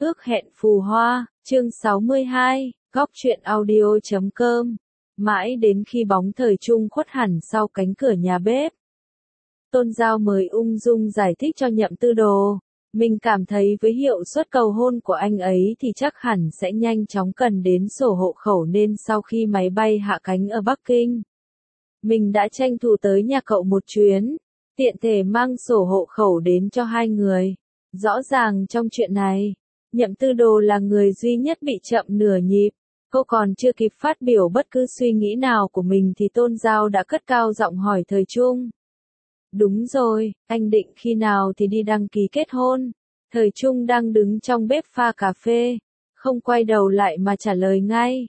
Ước hẹn phù hoa, chương 62, góc truyện audio.com. Mãi đến khi bóng thời trung khuất hẳn sau cánh cửa nhà bếp, Tôn Giao mới ung dung giải thích cho Nhậm Tư Đồ. Mình cảm thấy với hiệu suất cầu hôn của anh ấy thì chắc hẳn sẽ nhanh chóng cần đến sổ hộ khẩu, nên sau khi máy bay hạ cánh ở Bắc Kinh, mình đã tranh thủ tới nhà cậu một chuyến, tiện thể mang sổ hộ khẩu đến cho hai người. Rõ ràng trong chuyện này, Nhậm Tư Đồ là người duy nhất bị chậm nửa nhịp. Cô còn chưa kịp phát biểu bất cứ suy nghĩ nào của mình thì Tôn Giao đã cất cao giọng hỏi Thời Trung. Đúng rồi, anh định khi nào thì đi đăng ký kết hôn? Thời Trung đang đứng trong bếp pha cà phê, không quay đầu lại mà trả lời ngay.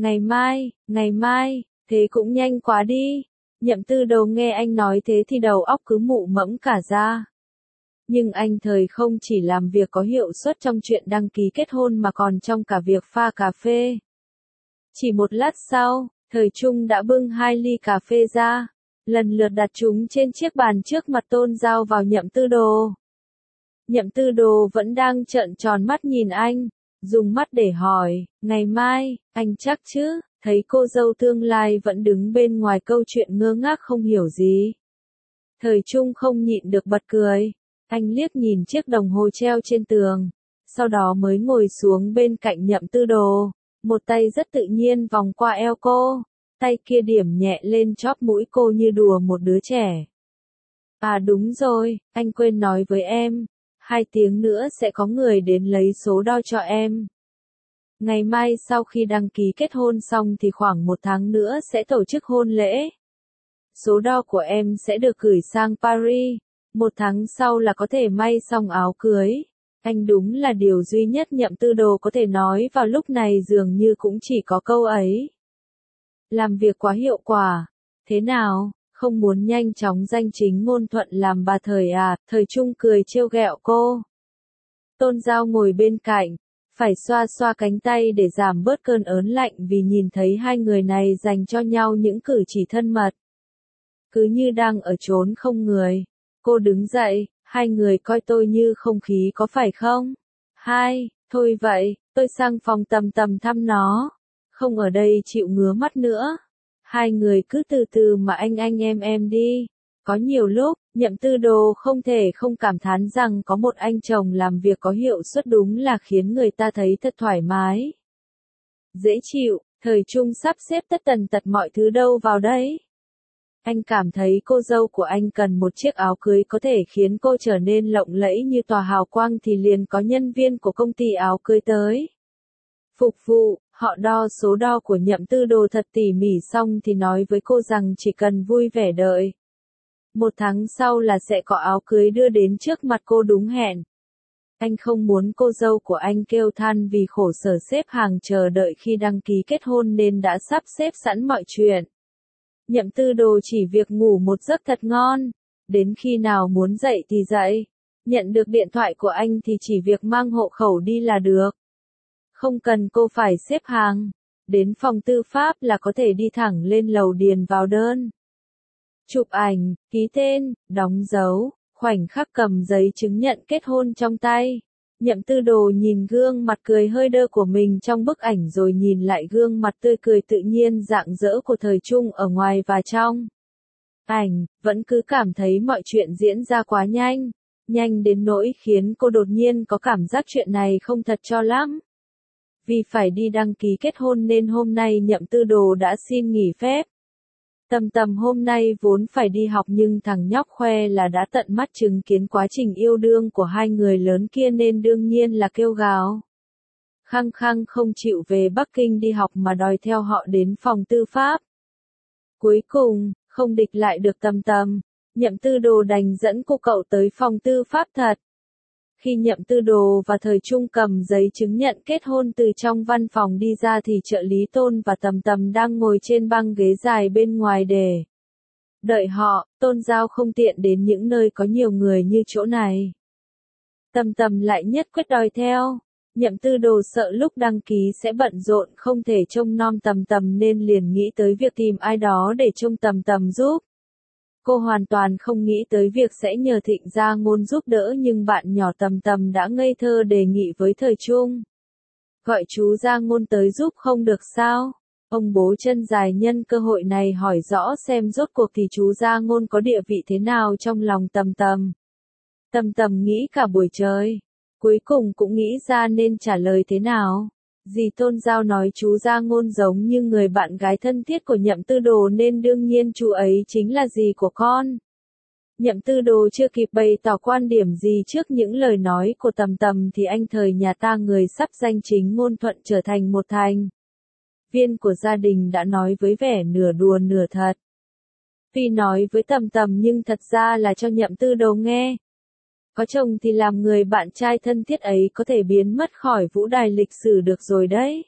Ngày mai, thế cũng nhanh quá đi. Nhậm Tư Đồ nghe anh nói thế thì đầu óc cứ mụ mẫm cả ra. Nhưng anh Thời không chỉ làm việc có hiệu suất trong chuyện đăng ký kết hôn mà còn trong cả việc pha cà phê. Chỉ một lát sau, Thời Trung đã bưng 2 ly cà phê ra, lần lượt đặt chúng trên chiếc bàn trước mặt Tôn Giao vào Nhậm Tư Đồ. Nhậm Tư Đồ vẫn đang trợn tròn mắt nhìn anh, dùng mắt để hỏi, ngày mai, anh chắc chứ? Thấy cô dâu tương lai vẫn đứng bên ngoài câu chuyện ngơ ngác không hiểu gì. Thời Trung không nhịn được bật cười. Anh liếc nhìn chiếc đồng hồ treo trên tường, sau đó mới ngồi xuống bên cạnh Nhậm Tư Đồ, một tay rất tự nhiên vòng qua eo cô, tay kia điểm nhẹ lên chóp mũi cô như đùa một đứa trẻ. À đúng rồi, anh quên nói với em, 2 tiếng nữa sẽ có người đến lấy số đo cho em. Ngày mai sau khi đăng ký kết hôn xong thì khoảng 1 tháng nữa sẽ tổ chức hôn lễ. Số đo của em sẽ được gửi sang Paris. 1 tháng sau là có thể may xong áo cưới. Anh đúng là điều duy nhất Nhậm Tư Đồ có thể nói vào lúc này, dường như cũng chỉ có câu ấy. Làm việc quá hiệu quả. Thế nào, không muốn nhanh chóng danh chính ngôn thuận làm bà Thời à? Thời Trung cười trêu ghẹo cô. Tôn Giao ngồi bên cạnh, phải xoa xoa cánh tay để giảm bớt cơn ớn lạnh vì nhìn thấy hai người này dành cho nhau những cử chỉ thân mật. Cứ như đang ở chốn không người. Cô đứng dậy, 2 người coi tôi như không khí có phải không? Thôi vậy, tôi sang phòng Tầm Tầm thăm nó. Không ở đây chịu ngứa mắt nữa. 2 người cứ từ từ mà anh em đi. Có nhiều lúc, Nhậm Tư Đồ không thể không cảm thán rằng có một anh chồng làm việc có hiệu suất đúng là khiến người ta thấy thật thoải mái. Dễ chịu, Thời Trung sắp xếp tất tần tật mọi thứ đâu vào đấy. Anh cảm thấy cô dâu của anh cần một chiếc áo cưới có thể khiến cô trở nên lộng lẫy như tòa hào quang thì liền có nhân viên của công ty áo cưới tới. Phục vụ, họ đo số đo của Nhậm Tư Đồ thật tỉ mỉ xong thì nói với cô rằng chỉ cần vui vẻ đợi. 1 tháng sau là sẽ có áo cưới đưa đến trước mặt cô đúng hẹn. Anh không muốn cô dâu của anh kêu than vì khổ sở xếp hàng chờ đợi khi đăng ký kết hôn nên đã sắp xếp sẵn mọi chuyện. Nhậm Tư Đồ chỉ việc ngủ một giấc thật ngon, đến khi nào muốn dậy thì dậy. Nhận được điện thoại của anh thì chỉ việc mang hộ khẩu đi là được. Không cần cô phải xếp hàng, đến phòng tư pháp là có thể đi thẳng lên lầu điền vào đơn. Chụp ảnh, ký tên, đóng dấu, khoảnh khắc cầm giấy chứng nhận kết hôn trong tay. Nhậm Tư Đồ nhìn gương mặt cười hơi đơ của mình trong bức ảnh rồi nhìn lại gương mặt tươi cười tự nhiên rạng rỡ của Thời Trung ở ngoài và trong ảnh, vẫn cứ cảm thấy mọi chuyện diễn ra quá nhanh đến nỗi khiến cô đột nhiên có cảm giác chuyện này không thật cho lắm. Vì phải đi đăng ký kết hôn nên hôm nay Nhậm Tư Đồ đã xin nghỉ phép. Tầm hôm nay vốn phải đi học nhưng thằng nhóc khoe là đã tận mắt chứng kiến quá trình yêu đương của 2 người lớn kia nên đương nhiên là kêu gào. Khăng khăng không chịu về Bắc Kinh đi học mà đòi theo họ đến phòng tư pháp. Cuối cùng, không địch lại được Tầm, Nhậm Tư Đồ đành dẫn cô cậu tới phòng tư pháp thật. Khi Nhậm Tư Đồ và Thời Trung cầm giấy chứng nhận kết hôn từ trong văn phòng đi ra thì trợ lý Tôn và Tầm đang ngồi trên băng ghế dài bên ngoài để đợi họ. Tôn Giao không tiện đến những nơi có nhiều người như chỗ này. Tầm lại nhất quyết đòi theo. Nhậm Tư Đồ sợ lúc đăng ký sẽ bận rộn không thể trông nom Tầm nên liền nghĩ tới việc tìm ai đó để trông Tầm giúp. Cô hoàn toàn không nghĩ tới việc sẽ nhờ Thịnh Gia Ngôn giúp đỡ nhưng bạn nhỏ Tầm Tầm đã ngây thơ đề nghị với Thời Trung. Gọi chú Gia Ngôn tới giúp không được sao? Ông bố chân dài nhân cơ hội này hỏi rõ xem rốt cuộc thì chú Gia Ngôn có địa vị thế nào trong lòng Tầm Tầm. Tầm Tầm nghĩ cả buổi trời, cuối cùng cũng nghĩ ra nên trả lời thế nào. Dì Tôn Giao nói chú Gia Ngôn giống như người bạn gái thân thiết của Nhậm Tư Đồ nên đương nhiên chú ấy chính là dì của con. Nhậm Tư Đồ chưa kịp bày tỏ quan điểm gì trước những lời nói của Tầm Tầm thì anh Thời nhà ta người sắp danh chính ngôn thuận trở thành một thành viên của gia đình đã nói với vẻ nửa đùa nửa thật. Tuy nói với Tầm Tầm nhưng thật ra là cho Nhậm Tư Đồ nghe. Có chồng thì làm người bạn trai thân thiết ấy có thể biến mất khỏi vũ đài lịch sử được rồi đấy.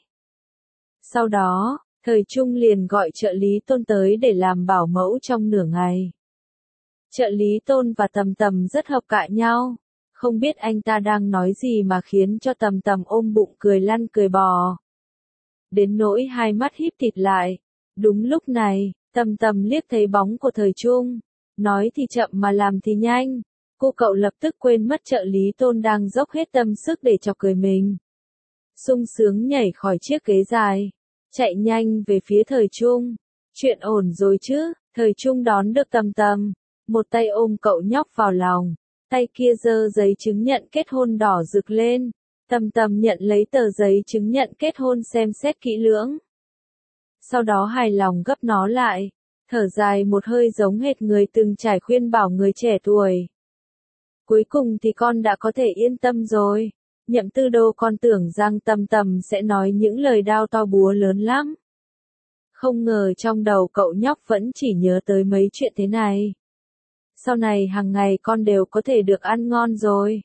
Sau đó, Thời Trung liền gọi trợ lý Tôn tới để làm bảo mẫu trong nửa ngày. Trợ lý Tôn và Tầm Tầm rất hợp cạ nhau, không biết anh ta đang nói gì mà khiến cho Tầm Tầm ôm bụng cười lăn cười bò. Đến nỗi hai mắt híp thịt lại. Đúng lúc này, Tầm Tầm liếc thấy bóng của Thời Trung. Nói thì chậm mà làm thì nhanh. Cô cậu lập tức quên mất trợ lý Tôn đang dốc hết tâm sức để chọc cười mình. Sung sướng nhảy khỏi chiếc ghế dài, chạy nhanh về phía Thời Trung. Chuyện ổn rồi chứ? Thời Trung đón được Tầm Tầm, một tay ôm cậu nhóc vào lòng, tay kia giơ giấy chứng nhận kết hôn đỏ rực lên. Tầm Tầm nhận lấy tờ giấy chứng nhận kết hôn xem xét kỹ lưỡng. Sau đó hài lòng gấp nó lại, thở dài một hơi giống hệt người từng trải khuyên bảo người trẻ tuổi. Cuối cùng thì con đã có thể yên tâm rồi. Nhậm Tư Đồ con tưởng rằng Tầm Tầm sẽ nói những lời đao to búa lớn lắm. Không ngờ trong đầu cậu nhóc vẫn chỉ nhớ tới mấy chuyện thế này. Sau này hàng ngày con đều có thể được ăn ngon rồi.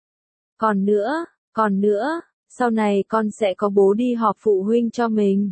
Còn nữa, sau này con sẽ có bố đi họp phụ huynh cho mình.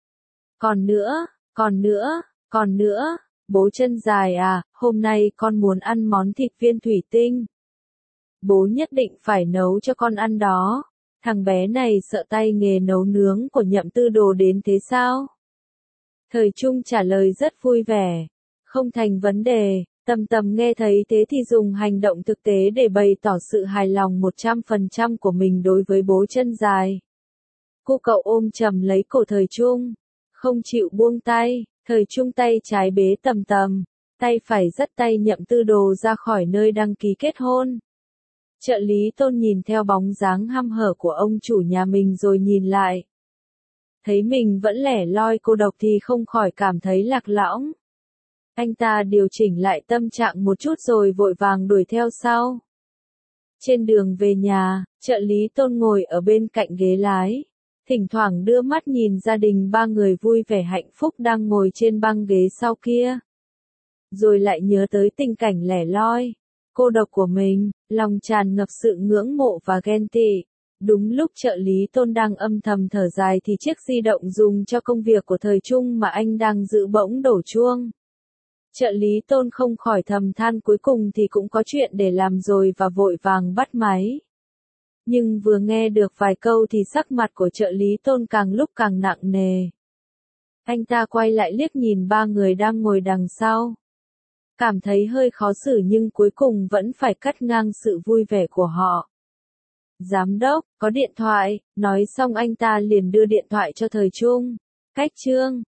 Còn nữa, bố chân dài à, hôm nay con muốn ăn món thịt viên thủy tinh. Bố nhất định phải nấu cho con ăn đó. Thằng bé này sợ tay nghề nấu nướng của Nhậm Tư Đồ đến thế sao? Thời Trung trả lời rất vui vẻ. Không thành vấn đề. Tầm Tầm nghe thấy thế thì dùng hành động thực tế để bày tỏ sự hài lòng 100% của mình đối với bố chân dài. Cô cậu ôm chầm lấy cổ Thời Trung, không chịu buông tay. Thời Trung tay trái bế Tầm Tầm, tay phải dắt tay Nhậm Tư Đồ ra khỏi nơi đăng ký kết hôn. Trợ lý Tôn nhìn theo bóng dáng hăm hở của ông chủ nhà mình rồi nhìn lại. Thấy mình vẫn lẻ loi cô độc thì không khỏi cảm thấy lạc lõng. Anh ta điều chỉnh lại tâm trạng một chút rồi vội vàng đuổi theo sau. Trên đường về nhà, trợ lý Tôn ngồi ở bên cạnh ghế lái, thỉnh thoảng đưa mắt nhìn gia đình ba người vui vẻ hạnh phúc đang ngồi trên băng ghế sau kia. Rồi lại nhớ tới tình cảnh lẻ loi, cô độc của mình, lòng tràn ngập sự ngưỡng mộ và ghen tị. Đúng lúc trợ lý Tôn đang âm thầm thở dài thì chiếc di động dùng cho công việc của Thời Trung mà anh đang giữ bỗng đổ chuông. Trợ lý Tôn không khỏi thầm than cuối cùng thì cũng có chuyện để làm rồi và vội vàng bắt máy. Nhưng vừa nghe được vài câu thì sắc mặt của trợ lý Tôn càng lúc càng nặng nề. Anh ta quay lại liếc nhìn ba người đang ngồi đằng sau. Cảm thấy hơi khó xử nhưng cuối cùng vẫn phải cắt ngang sự vui vẻ của họ. Giám đốc, có điện thoại, nói xong anh ta liền đưa điện thoại cho Thời Trung. Cách Trương,